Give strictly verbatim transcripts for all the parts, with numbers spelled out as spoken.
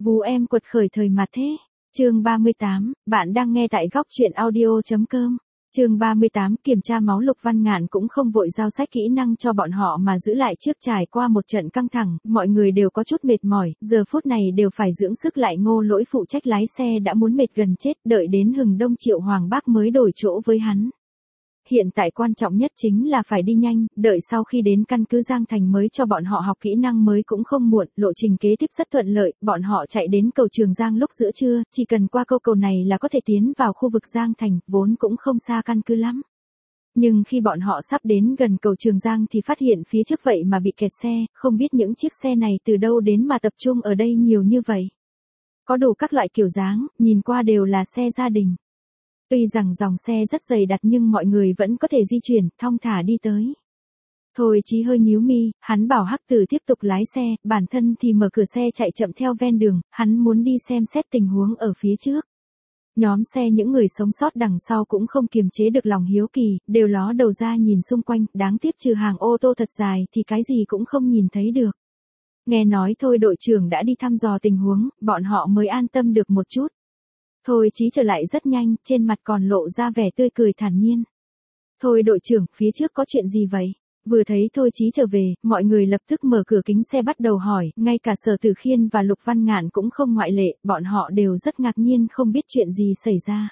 Vú em quật khởi thời mà thế. Chương ba mươi tám, bạn đang nghe tại góc truyện audio chấm com. Chương ba mươi tám, kiểm tra máu. Lục Văn Ngạn cũng không vội giao sách kỹ năng cho bọn họ mà giữ lại trước. Trải qua một trận căng thẳng, mọi người đều có chút mệt mỏi, giờ phút này đều phải dưỡng sức lại. Ngô Lỗi phụ trách lái xe đã muốn mệt gần chết, đợi đến hừng đông Triệu Hoàng Bác mới đổi chỗ với hắn. Hiện tại quan trọng nhất chính là phải đi nhanh, đợi sau khi đến căn cứ Giang Thành mới cho bọn họ học kỹ năng mới cũng không muộn. Lộ trình kế tiếp rất thuận lợi, bọn họ chạy đến cầu Trường Giang lúc giữa trưa, chỉ cần qua câu cầu này là có thể tiến vào khu vực Giang Thành, vốn cũng không xa căn cứ lắm. Nhưng khi bọn họ sắp đến gần cầu Trường Giang thì phát hiện phía trước vậy mà bị kẹt xe, không biết những chiếc xe này từ đâu đến mà tập trung ở đây nhiều như vậy. Có đủ các loại kiểu dáng, nhìn qua đều là xe gia đình. Tuy rằng dòng xe rất dày đặc nhưng mọi người vẫn có thể di chuyển, thong thả đi tới. Thôi Chí hơi nhíu mi, hắn bảo Hắc Tử tiếp tục lái xe, bản thân thì mở cửa xe chạy chậm theo ven đường, hắn muốn đi xem xét tình huống ở phía trước. Nhóm xe những người sống sót đằng sau cũng không kiềm chế được lòng hiếu kỳ, đều ló đầu ra nhìn xung quanh, đáng tiếc trừ hàng ô tô thật dài thì cái gì cũng không nhìn thấy được. Nghe nói Thôi đội trưởng đã đi thăm dò tình huống, bọn họ mới an tâm được một chút. Thôi Chí trở lại rất nhanh, trên mặt còn lộ ra vẻ tươi cười thản nhiên. Thôi đội trưởng, phía trước có chuyện gì vậy? Vừa thấy Thôi Chí trở về, mọi người lập tức mở cửa kính xe bắt đầu hỏi, ngay cả Sở Tử Khiên và Lục Văn Ngạn cũng không ngoại lệ, bọn họ đều rất ngạc nhiên không biết chuyện gì xảy ra.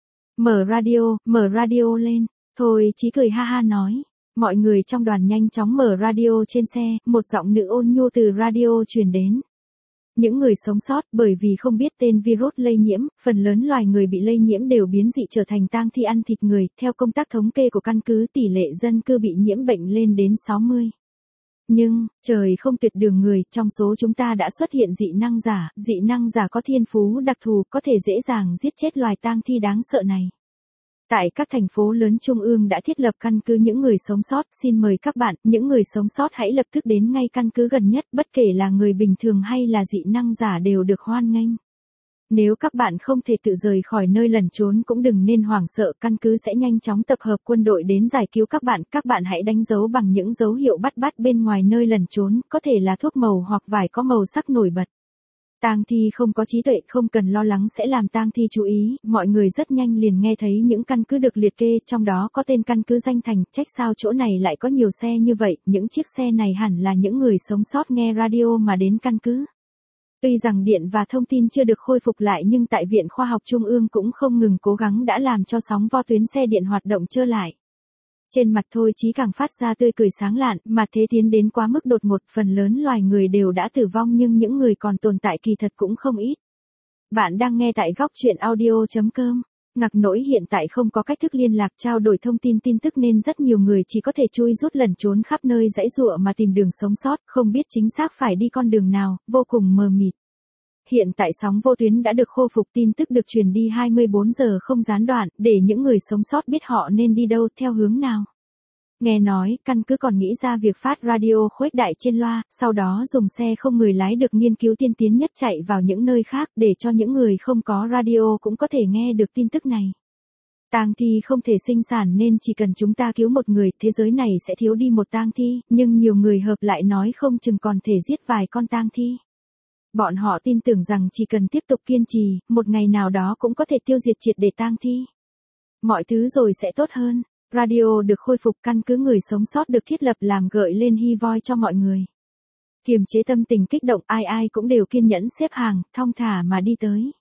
Mở radio, mở radio lên, Thôi Chí cười ha ha nói. Mọi người trong đoàn nhanh chóng mở radio trên xe, một giọng nữ ôn nhu từ radio truyền đến. Những người sống sót bởi vì không biết tên virus lây nhiễm, phần lớn loài người bị lây nhiễm đều biến dị trở thành tang thi ăn thịt người, theo công tác thống kê của căn cứ tỷ lệ dân cư bị nhiễm bệnh lên đến sáu mươi. Nhưng, trời không tuyệt đường người, trong số chúng ta đã xuất hiện dị năng giả, dị năng giả có thiên phú đặc thù, có thể dễ dàng giết chết loài tang thi đáng sợ này. Tại các thành phố lớn trung ương đã thiết lập căn cứ những người sống sót, xin mời các bạn, những người sống sót hãy lập tức đến ngay căn cứ gần nhất, bất kể là người bình thường hay là dị năng giả đều được hoan nghênh. Nếu các bạn không thể tự rời khỏi nơi lẩn trốn cũng đừng nên hoảng sợ, căn cứ sẽ nhanh chóng tập hợp quân đội đến giải cứu các bạn, các bạn hãy đánh dấu bằng những dấu hiệu bắt bắt bên ngoài nơi lẩn trốn, có thể là thuốc màu hoặc vải có màu sắc nổi bật. Tang thi không có trí tuệ, không cần lo lắng sẽ làm tang thi chú ý, mọi người rất nhanh liền nghe thấy những căn cứ được liệt kê, trong đó có tên căn cứ Danh Thành, trách sao chỗ này lại có nhiều xe như vậy, những chiếc xe này hẳn là những người sống sót nghe radio mà đến căn cứ. Tuy rằng điện và thông tin chưa được khôi phục lại nhưng tại Viện Khoa học Trung ương cũng không ngừng cố gắng đã làm cho sóng vo tuyến xe điện hoạt động trở lại. Trên mặt Thôi Chí càng phát ra tươi cười sáng lạn, mà thế tiến đến quá mức đột ngột, phần lớn loài người đều đã tử vong nhưng những người còn tồn tại kỳ thật cũng không ít. Bạn đang nghe tại góc truyện audio chấm com. Ngạc nỗi hiện tại không có cách thức liên lạc trao đổi thông tin tin tức nên rất nhiều người chỉ có thể chui rút lẩn trốn khắp nơi dãy dụa mà tìm đường sống sót, không biết chính xác phải đi con đường nào, vô cùng mờ mịt. Hiện tại sóng vô tuyến đã được khôi phục, tin tức được truyền đi hai mươi bốn giờ không gián đoạn, để những người sống sót biết họ nên đi đâu, theo hướng nào. Nghe nói, căn cứ còn nghĩ ra việc phát radio khuếch đại trên loa, sau đó dùng xe không người lái được nghiên cứu tiên tiến nhất chạy vào những nơi khác để cho những người không có radio cũng có thể nghe được tin tức này. Tang thi không thể sinh sản nên chỉ cần chúng ta cứu một người, thế giới này sẽ thiếu đi một tang thi, nhưng nhiều người hợp lại nói không chừng còn thể giết vài con tang thi. Bọn họ tin tưởng rằng chỉ cần tiếp tục kiên trì, một ngày nào đó cũng có thể tiêu diệt triệt để tang thi. Mọi thứ rồi sẽ tốt hơn. Radio được khôi phục, căn cứ người sống sót được thiết lập làm gợi lên hy vọng cho mọi người. Kiềm chế tâm tình kích động, ai ai cũng đều kiên nhẫn xếp hàng, thong thả mà đi tới.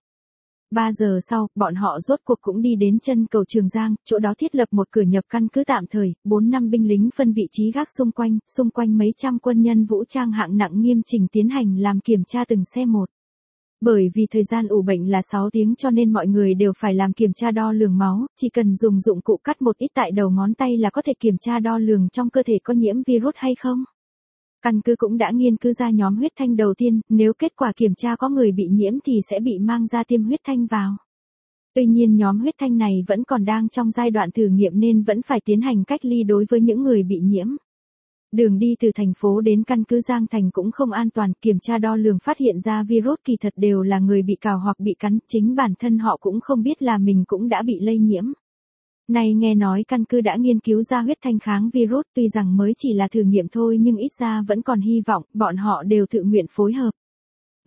ba giờ sau, bọn họ rốt cuộc cũng đi đến chân cầu Trường Giang, chỗ đó thiết lập một cửa nhập căn cứ tạm thời, bốn năm binh lính phân vị trí gác xung quanh, xung quanh mấy trăm quân nhân vũ trang hạng nặng nghiêm chỉnh tiến hành làm kiểm tra từng xe một. Bởi vì thời gian ủ bệnh là sáu tiếng cho nên mọi người đều phải làm kiểm tra đo lường máu, chỉ cần dùng dụng cụ cắt một ít tại đầu ngón tay là có thể kiểm tra đo lường trong cơ thể có nhiễm virus hay không. Căn cứ cũng đã nghiên cứu ra nhóm huyết thanh đầu tiên, nếu kết quả kiểm tra có người bị nhiễm thì sẽ bị mang ra tiêm huyết thanh vào. Tuy nhiên nhóm huyết thanh này vẫn còn đang trong giai đoạn thử nghiệm nên vẫn phải tiến hành cách ly đối với những người bị nhiễm. Đường đi từ thành phố đến căn cứ Giang Thành cũng không an toàn, kiểm tra đo lường phát hiện ra virus kỳ thật đều là người bị cào hoặc bị cắn, chính bản thân họ cũng không biết là mình cũng đã bị lây nhiễm. Này nghe nói căn cứ đã nghiên cứu ra huyết thanh kháng virus, tuy rằng mới chỉ là thử nghiệm thôi nhưng ít ra vẫn còn hy vọng, bọn họ đều tự nguyện phối hợp.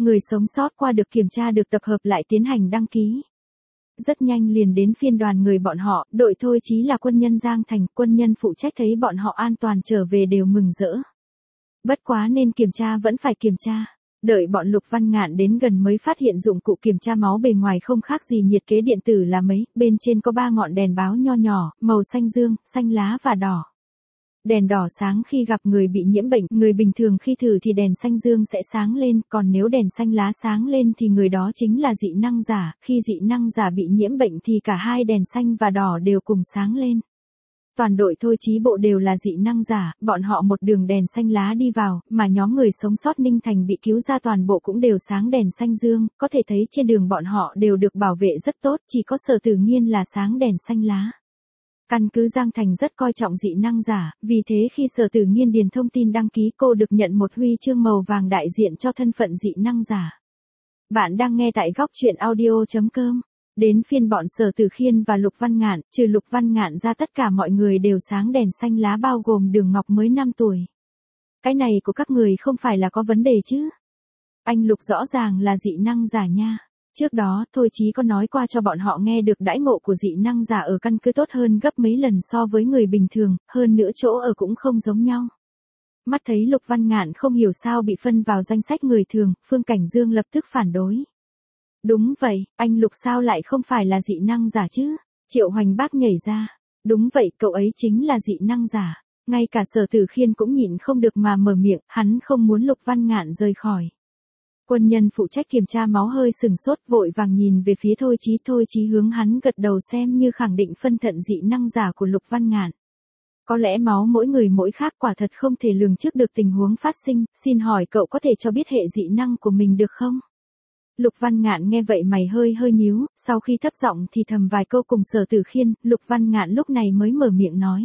người sống sót qua được kiểm tra được tập hợp lại tiến hành đăng ký. Rất nhanh liền đến phiên đoàn người bọn họ, đội Thôi Chí là quân nhân Giang Thành, quân nhân phụ trách thấy bọn họ an toàn trở về đều mừng rỡ. Bất quá nên kiểm tra vẫn phải kiểm tra. Đợi bọn Lục Văn Ngạn đến gần mới phát hiện dụng cụ kiểm tra máu bề ngoài không khác gì nhiệt kế điện tử là mấy, bên trên có ba ngọn đèn báo nho nhỏ, màu xanh dương, xanh lá và đỏ. Đèn đỏ sáng khi gặp người bị nhiễm bệnh, người bình thường khi thử thì đèn xanh dương sẽ sáng lên, còn nếu đèn xanh lá sáng lên thì người đó chính là dị năng giả, khi dị năng giả bị nhiễm bệnh thì cả hai đèn xanh và đỏ đều cùng sáng lên. Toàn đội Thôi Chí bộ đều là dị năng giả, bọn họ một đường đèn xanh lá đi vào, mà nhóm người sống sót Ninh Thành bị cứu ra toàn bộ cũng đều sáng đèn xanh dương, có thể thấy trên đường bọn họ đều được bảo vệ rất tốt, chỉ có Sở Tử Nghiên là sáng đèn xanh lá. Căn cứ Giang Thành rất coi trọng dị năng giả, vì thế khi Sở Tử Nghiên điền thông tin đăng ký cô được nhận một huy chương màu vàng đại diện cho thân phận dị năng giả. Bạn đang nghe tại góc truyện audio chấm com. Đến phiên bọn Sở Tử Khiên và Lục Văn Ngạn, trừ Lục Văn Ngạn ra tất cả mọi người đều sáng đèn xanh lá bao gồm Đường Ngọc mới năm tuổi. Cái này của các người không phải là có vấn đề chứ? Anh Lục rõ ràng là dị năng giả nha. Trước đó, Thôi Chí có nói qua cho bọn họ nghe được đãi ngộ của dị năng giả ở căn cứ tốt hơn gấp mấy lần so với người bình thường, hơn nữa chỗ ở cũng không giống nhau. Mắt thấy Lục Văn Ngạn không hiểu sao bị phân vào danh sách người thường, Phương Cảnh Dương lập tức phản đối. Đúng vậy, anh Lục sao lại không phải là dị năng giả chứ? Triệu Hoành Bác nhảy ra. Đúng vậy, cậu ấy chính là dị năng giả. Ngay cả Sở Tử Khiên cũng nhịn không được mà mở miệng, hắn không muốn Lục Văn Ngạn rời khỏi. Quân nhân phụ trách kiểm tra máu hơi sừng sốt vội vàng nhìn về phía Thôi Chí, Thôi Chí hướng hắn gật đầu xem như khẳng định phân thận dị năng giả của Lục Văn Ngạn. Có lẽ máu mỗi người mỗi khác quả thật không thể lường trước được tình huống phát sinh, xin hỏi cậu có thể cho biết hệ dị năng của mình được không? Lục Văn Ngạn nghe vậy mày hơi hơi nhíu, sau khi thấp giọng thì thầm vài câu cùng Sở Tử Khiên, Lục Văn Ngạn lúc này mới mở miệng nói.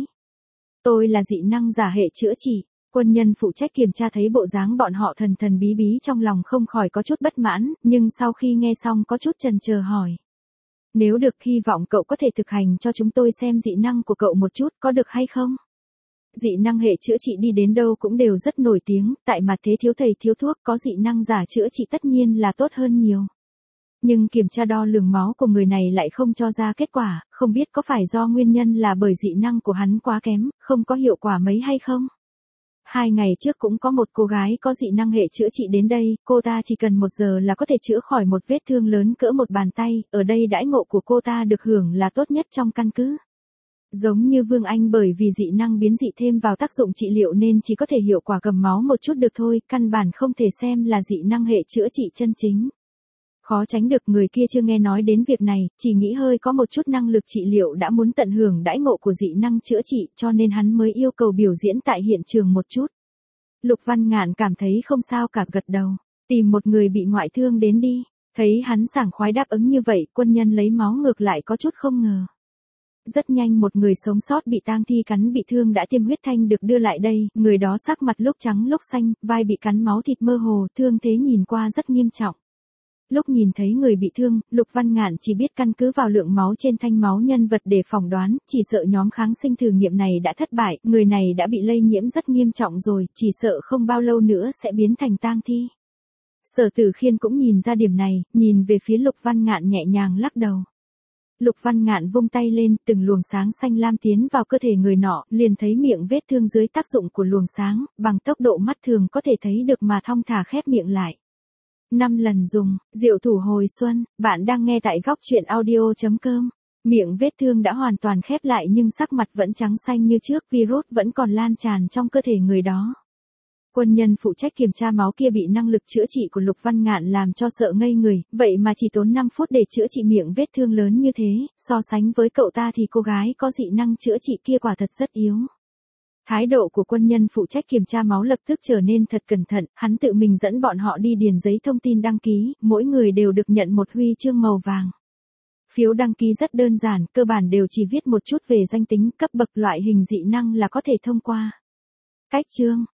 Tôi là dị năng giả hệ chữa trị. Quân nhân phụ trách kiểm tra thấy bộ dáng bọn họ thần thần bí bí trong lòng không khỏi có chút bất mãn, nhưng sau khi nghe xong có chút chần chờ hỏi. Nếu được hy vọng cậu có thể thực hành cho chúng tôi xem dị năng của cậu một chút có được hay không? Dị năng hệ chữa trị đi đến đâu cũng đều rất nổi tiếng, tại mặt thế thiếu thầy thiếu thuốc có dị năng giả chữa trị tất nhiên là tốt hơn nhiều. Nhưng kiểm tra đo lường máu của người này lại không cho ra kết quả, không biết có phải do nguyên nhân là bởi dị năng của hắn quá kém, không có hiệu quả mấy hay không? Hai ngày trước cũng có một cô gái có dị năng hệ chữa trị đến đây, cô ta chỉ cần một giờ là có thể chữa khỏi một vết thương lớn cỡ một bàn tay, ở đây đãi ngộ của cô ta được hưởng là tốt nhất trong căn cứ. Giống như Vương Anh bởi vì dị năng biến dị thêm vào tác dụng trị liệu nên chỉ có thể hiệu quả cầm máu một chút được thôi, căn bản không thể xem là dị năng hệ chữa trị chân chính. Khó tránh được người kia chưa nghe nói đến việc này, chỉ nghĩ hơi có một chút năng lực trị liệu đã muốn tận hưởng đãi ngộ của dị năng chữa trị cho nên hắn mới yêu cầu biểu diễn tại hiện trường một chút. Lục Văn Ngạn cảm thấy không sao cả gật đầu, tìm một người bị ngoại thương đến đi, thấy hắn sảng khoái đáp ứng như vậy quân nhân lấy máu ngược lại có chút không ngờ. Rất nhanh một người sống sót bị tang thi cắn bị thương đã tiêm huyết thanh được đưa lại đây, người đó sắc mặt lúc trắng lúc xanh, vai bị cắn máu thịt mơ hồ, thương thế nhìn qua rất nghiêm trọng. Lúc nhìn thấy người bị thương, Lục Văn Ngạn chỉ biết căn cứ vào lượng máu trên thanh máu nhân vật để phỏng đoán, chỉ sợ nhóm kháng sinh thử nghiệm này đã thất bại, người này đã bị lây nhiễm rất nghiêm trọng rồi, chỉ sợ không bao lâu nữa sẽ biến thành tang thi. Sở Tử Khiên cũng nhìn ra điểm này, nhìn về phía Lục Văn Ngạn nhẹ nhàng lắc đầu. Lục Văn Ngạn vung tay lên, từng luồng sáng xanh lam tiến vào cơ thể người nọ, liền thấy miệng vết thương dưới tác dụng của luồng sáng, bằng tốc độ mắt thường có thể thấy được mà thong thả khép miệng lại. Năm lần dùng, diệu thủ hồi xuân, bạn đang nghe tại góc truyện audio chấm com. Miệng vết thương đã hoàn toàn khép lại nhưng sắc mặt vẫn trắng xanh như trước, virus vẫn còn lan tràn trong cơ thể người đó. Quân nhân phụ trách kiểm tra máu kia bị năng lực chữa trị của Lục Văn Ngạn làm cho sợ ngây người, vậy mà chỉ tốn năm phút để chữa trị miệng vết thương lớn như thế, so sánh với cậu ta thì cô gái có dị năng chữa trị kia quả thật rất yếu. Thái độ của quân nhân phụ trách kiểm tra máu lập tức trở nên thật cẩn thận, hắn tự mình dẫn bọn họ đi điền giấy thông tin đăng ký, mỗi người đều được nhận một huy chương màu vàng. Phiếu đăng ký rất đơn giản, cơ bản đều chỉ viết một chút về danh tính, cấp bậc, loại hình dị năng là có thể thông qua. Cách chương,